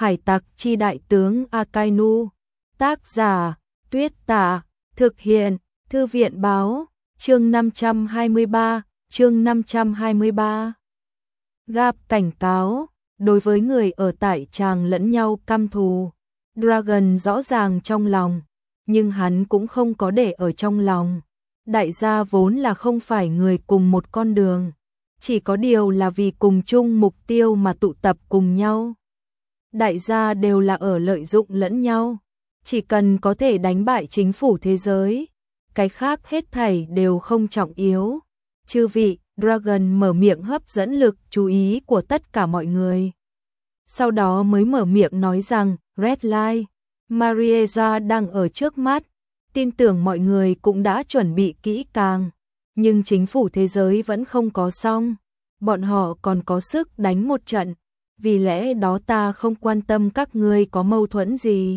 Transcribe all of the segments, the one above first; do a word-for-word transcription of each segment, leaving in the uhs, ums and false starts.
Hải tặc chi đại tướng Akainu. Tác giả Tuyết Tả. Thực hiện Thư viện báo. Chương năm trăm hai mươi ba. Chương năm trăm hai mươi ba. Garp cảnh cáo. Đối với người ở tại tràng lẫn nhau căm thù, Dragon rõ ràng trong lòng, nhưng hắn cũng không có để ở trong lòng. Đại gia vốn là không phải người cùng một con đường, chỉ có điều là vì cùng chung mục tiêu mà tụ tập cùng nhau. Đại gia đều là ở lợi dụng lẫn nhau, chỉ cần có thể đánh bại chính phủ thế giới, cái khác hết thảy đều không trọng yếu. Chư vị, Dragon mở miệng hấp dẫn lực chú ý của tất cả mọi người. Sau đó mới mở miệng nói rằng, Red Light, Marieza đang ở trước mắt, tin tưởng mọi người cũng đã chuẩn bị kỹ càng, nhưng chính phủ thế giới vẫn không có xong, bọn họ còn có sức đánh một trận, vì lẽ đó ta không quan tâm các ngươi có mâu thuẫn gì.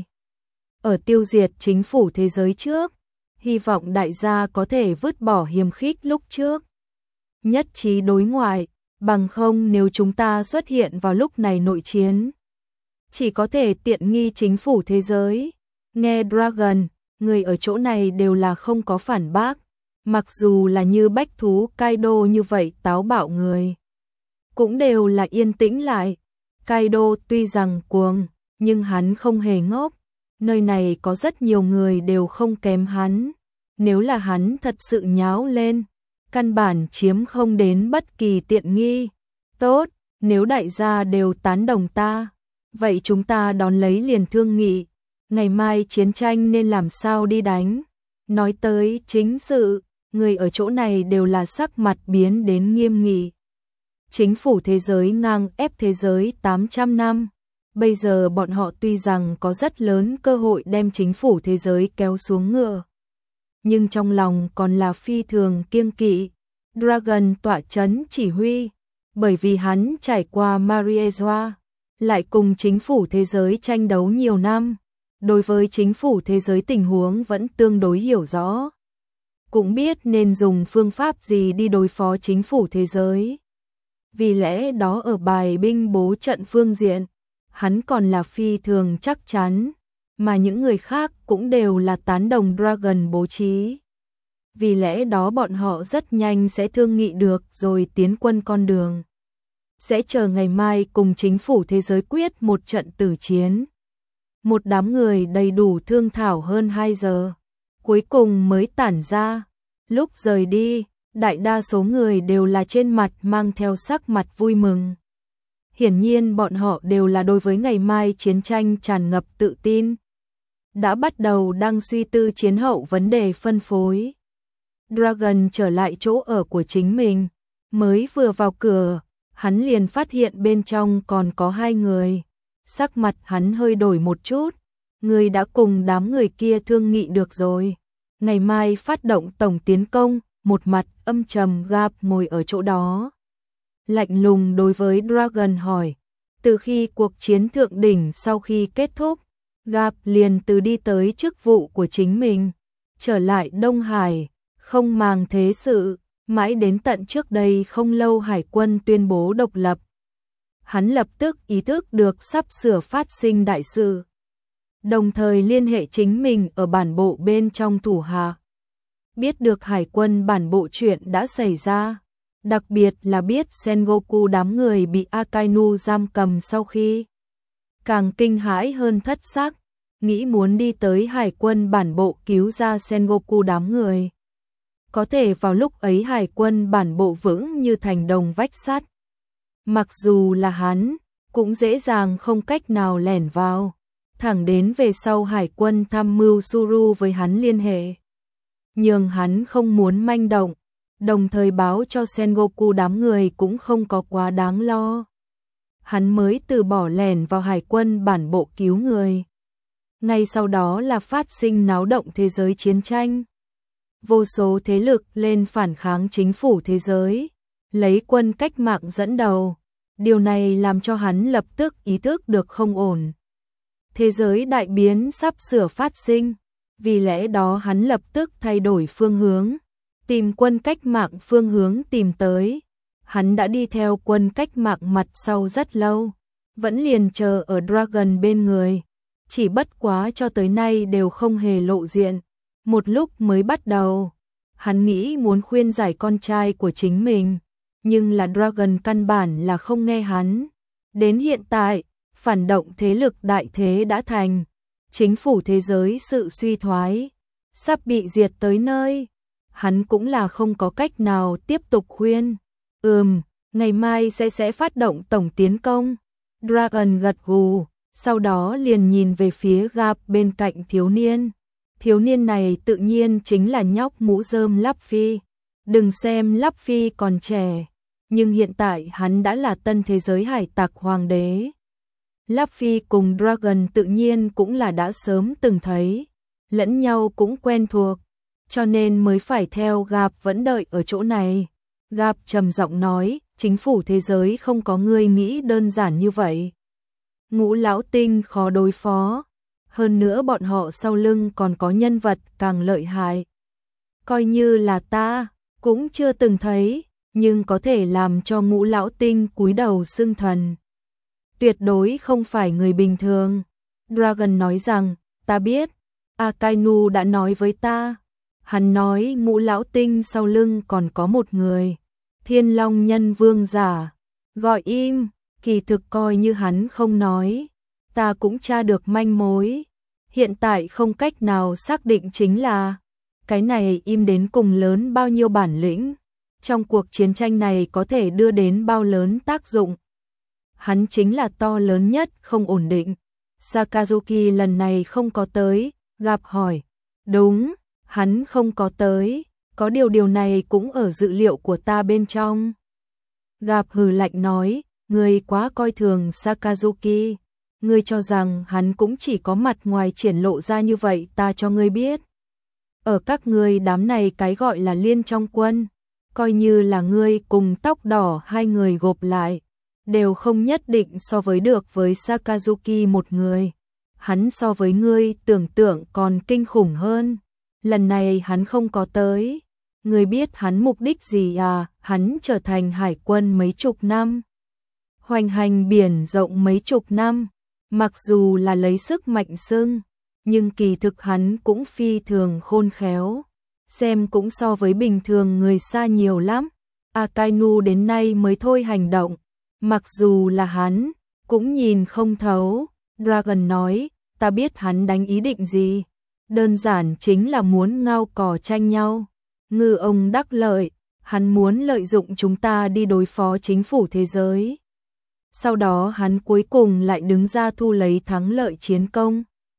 Ở tiêu diệt chính phủ thế giới trước, hy vọng đại gia có thể vứt bỏ hiềm khích lúc trước. Nhất trí đối ngoại, bằng không nếu chúng ta xuất hiện vào lúc này nội chiến, chỉ có thể tiện nghi chính phủ thế giới. Nghe Dragon, người ở chỗ này đều là không có phản bác, mặc dù là như bách thú Kaido như vậy táo bạo người, cũng đều là yên tĩnh lại. Kaido tuy rằng cuồng, nhưng hắn không hề ngốc, nơi này có rất nhiều người đều không kém hắn, nếu là hắn thật sự nháo lên, căn bản chiếm không đến bất kỳ tiện nghi. Tốt, nếu đại gia đều tán đồng ta, vậy chúng ta đón lấy liền thương nghị, ngày mai chiến tranh nên làm sao đi đánh. Nói tới chính sự, người ở chỗ này đều là sắc mặt biến đến nghiêm nghị. Chính phủ thế giới ngang ép thế giới tám trăm năm, bây giờ bọn họ tuy rằng có rất lớn cơ hội đem chính phủ thế giới kéo xuống ngựa, nhưng trong lòng còn là phi thường kiêng kỵ. Dragon tọa chấn chỉ huy, bởi vì hắn trải qua Marieza, lại cùng chính phủ thế giới tranh đấu nhiều năm, đối với chính phủ thế giới tình huống vẫn tương đối hiểu rõ, cũng biết nên dùng phương pháp gì đi đối phó chính phủ thế giới. Vì lẽ đó ở bài binh bố trận phương diện, hắn còn là phi thường chắc chắn, mà những người khác cũng đều là tán đồng Dragon bố trí. Vì lẽ đó bọn họ rất nhanh sẽ thương nghị được rồi tiến quân con đường. Sẽ chờ ngày mai cùng chính phủ thế giới quyết một trận tử chiến. Một đám người đầy đủ thương thảo hơn hai giờ, cuối cùng mới tản ra. Lúc rời đi, đại đa số người đều là trên mặt mang theo sắc mặt vui mừng. Hiển nhiên bọn họ đều là đối với ngày mai chiến tranh tràn ngập tự tin. Đã bắt đầu đang suy tư chiến hậu vấn đề phân phối. Dragon trở lại chỗ ở của chính mình, mới vừa vào cửa, hắn liền phát hiện bên trong còn có hai người. Sắc mặt hắn hơi đổi một chút, người đã cùng đám người kia thương nghị được rồi. Ngày mai phát động tổng tiến công, một mặt âm trầm Garp ngồi ở chỗ đó. Lạnh lùng đối với Dragon hỏi, từ khi cuộc chiến thượng đỉnh sau khi kết thúc, Garp liền từ đi tới chức vụ của chính mình, trở lại Đông Hải, không màng thế sự, mãi đến tận trước đây không lâu hải quân tuyên bố độc lập. Hắn lập tức ý thức được sắp sửa phát sinh đại sự, đồng thời liên hệ chính mình ở bản bộ bên trong thủ hạ. Biết được hải quân bản bộ chuyện đã xảy ra, đặc biệt là biết Sengoku đám người bị Akainu giam cầm sau khi, càng kinh hãi hơn thất sắc, nghĩ muốn đi tới hải quân bản bộ cứu ra Sengoku đám người. Có thể vào lúc ấy hải quân bản bộ vững như thành đồng vách sắt. Mặc dù là hắn, cũng dễ dàng không cách nào lẻn vào, thẳng đến về sau hải quân tham mưu Suru với hắn liên hệ. Nhưng hắn không muốn manh động, đồng thời báo cho Sengoku đám người cũng không có quá đáng lo. Hắn mới từ bỏ lẻn vào hải quân bản bộ cứu người. Ngay sau đó là phát sinh náo động thế giới chiến tranh. Vô số thế lực lên phản kháng chính phủ thế giới, lấy quân cách mạng dẫn đầu. Điều này làm cho hắn lập tức ý thức được không ổn. Thế giới đại biến sắp sửa phát sinh, vì lẽ đó hắn lập tức thay đổi phương hướng, tìm quân cách mạng phương hướng tìm tới. Hắn đã đi theo quân cách mạng mặt sau rất lâu, vẫn liền chờ ở Dragon bên người. Chỉ bất quá cho tới nay đều không hề lộ diện. Một lúc mới bắt đầu, hắn nghĩ muốn khuyên giải con trai của chính mình, nhưng là Dragon căn bản là không nghe hắn. Đến hiện tại, phản động thế lực đại thế đã thành, chính phủ thế giới sự suy thoái, sắp bị diệt tới nơi. Hắn cũng là không có cách nào tiếp tục khuyên. Ừm, ngày mai sẽ sẽ phát động tổng tiến công. Dragon gật gù, sau đó liền nhìn về phía Gap bên cạnh thiếu niên. Thiếu niên này tự nhiên chính là nhóc mũ rơm Luffy. Đừng xem Luffy còn trẻ, nhưng hiện tại hắn đã là tân thế giới hải tặc hoàng đế. Luffy cùng Dragon tự nhiên cũng là đã sớm từng thấy, lẫn nhau cũng quen thuộc, cho nên mới phải theo Gap vẫn đợi ở chỗ này. Gap trầm giọng nói, chính phủ thế giới không có người nghĩ đơn giản như vậy. Ngũ lão tinh khó đối phó, hơn nữa bọn họ sau lưng còn có nhân vật càng lợi hại. Coi như là ta, cũng chưa từng thấy, nhưng có thể làm cho ngũ lão tinh cúi đầu xưng thần. Tuyệt đối không phải người bình thường. Dragon nói rằng, ta biết, Akainu đã nói với ta. Hắn nói ngũ lão tinh sau lưng còn có một người, Thiên Long Nhân Vương giả. Gọi im, kỳ thực coi như hắn không nói, ta cũng tra được manh mối. Hiện tại không cách nào xác định chính là, cái này im đến cùng lớn bao nhiêu bản lĩnh, trong cuộc chiến tranh này có thể đưa đến bao lớn tác dụng. Hắn chính là to lớn nhất không ổn định. Sakazuki lần này không có tới, Gặp hỏi. Đúng, hắn không có tới, có điều điều này cũng ở dự liệu của ta bên trong. Gặp hừ lạnh nói, ngươi quá coi thường Sakazuki, ngươi cho rằng hắn cũng chỉ có mặt ngoài triển lộ ra như vậy, ta cho ngươi biết. Ở các ngươi đám này cái gọi là liên trong quân, coi như là ngươi cùng tóc đỏ hai người gộp lại, đều không nhất định so với được với Sakazuki một người. Hắn so với ngươi tưởng tượng còn kinh khủng hơn. Lần này hắn không có tới. Ngươi biết hắn mục đích gì à? Hắn trở thành hải quân mấy chục năm, hoành hành biển rộng mấy chục năm, mặc dù là lấy sức mạnh xưng, nhưng kỳ thực hắn cũng phi thường khôn khéo, xem cũng so với bình thường người xa nhiều lắm. Akainu đến nay mới thôi hành động, mặc dù là hắn cũng nhìn không thấu. Dragon nói, ta biết hắn đánh ý định gì, đơn giản chính là muốn ngao cò tranh nhau. Ngư ông đắc lợi, hắn muốn lợi dụng chúng ta đi đối phó chính phủ thế giới. Sau đó hắn cuối cùng lại đứng ra thu lấy thắng lợi chiến công.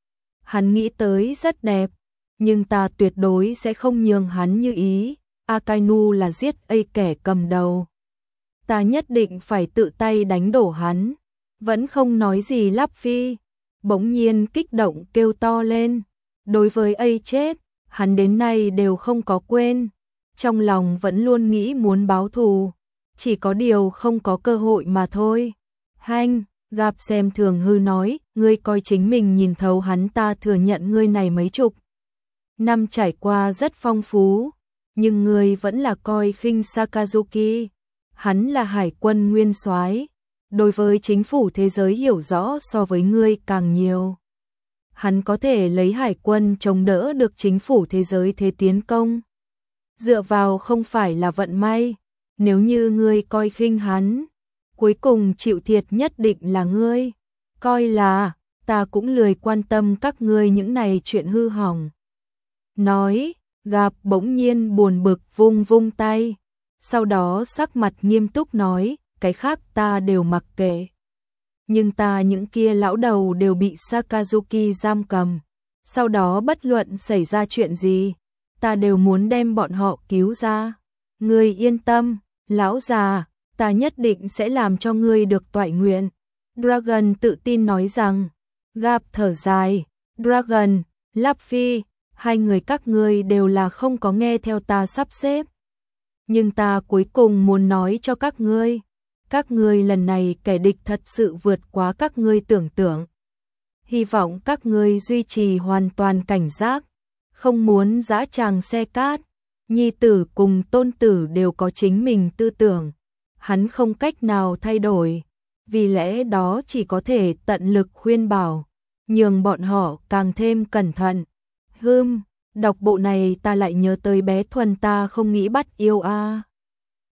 Hắn nghĩ tới rất đẹp, nhưng ta tuyệt đối sẽ không nhường hắn như ý. Akainu là giết A kẻ cầm đầu, ta nhất định phải tự tay đánh đổ hắn. Vẫn không nói gì Luffy bỗng nhiên kích động kêu to lên. Đối với A chết, hắn đến nay đều không có quên, trong lòng vẫn luôn nghĩ muốn báo thù, chỉ có điều không có cơ hội mà thôi. Hanh, Gặp xem thường hư nói, ngươi coi chính mình nhìn thấu hắn, ta thừa nhận ngươi này mấy chục năm trải qua rất phong phú, nhưng ngươi vẫn là coi khinh Sakazuki. Hắn là hải quân nguyên soái, đối với chính phủ thế giới hiểu rõ so với ngươi càng nhiều. Hắn có thể lấy hải quân chống đỡ được chính phủ thế giới thế tiến công, dựa vào không phải là vận may. Nếu như ngươi coi khinh hắn, cuối cùng chịu thiệt nhất định là ngươi. Coi là, ta cũng lười quan tâm các ngươi những này chuyện hư hỏng. Nói, Gặp bỗng nhiên buồn bực vung vung tay, sau đó sắc mặt nghiêm túc nói, cái khác ta đều mặc kệ, nhưng ta những kia lão đầu đều bị Sakazuki giam cầm, sau đó bất luận xảy ra chuyện gì, ta đều muốn đem bọn họ cứu ra. Ngươi yên tâm, lão già, ta nhất định sẽ làm cho ngươi được toại nguyện. Dragon tự tin nói rằng. Gặp thở dài, Dragon, Luffy, hai người các ngươi đều là không có nghe theo ta sắp xếp. Nhưng ta cuối cùng muốn nói cho các ngươi, các ngươi lần này kẻ địch thật sự vượt quá các ngươi tưởng tượng. Hy vọng các ngươi duy trì hoàn toàn cảnh giác, không muốn dã tràng xe cát. Nhi tử cùng tôn tử đều có chính mình tư tưởng, hắn không cách nào thay đổi. vì lẽ đó chỉ có thể tận lực khuyên bảo, nhường bọn họ càng thêm cẩn thận. Hưm, đọc bộ này ta lại nhớ tới bé Thuần ta không nghĩ bắt yêu a.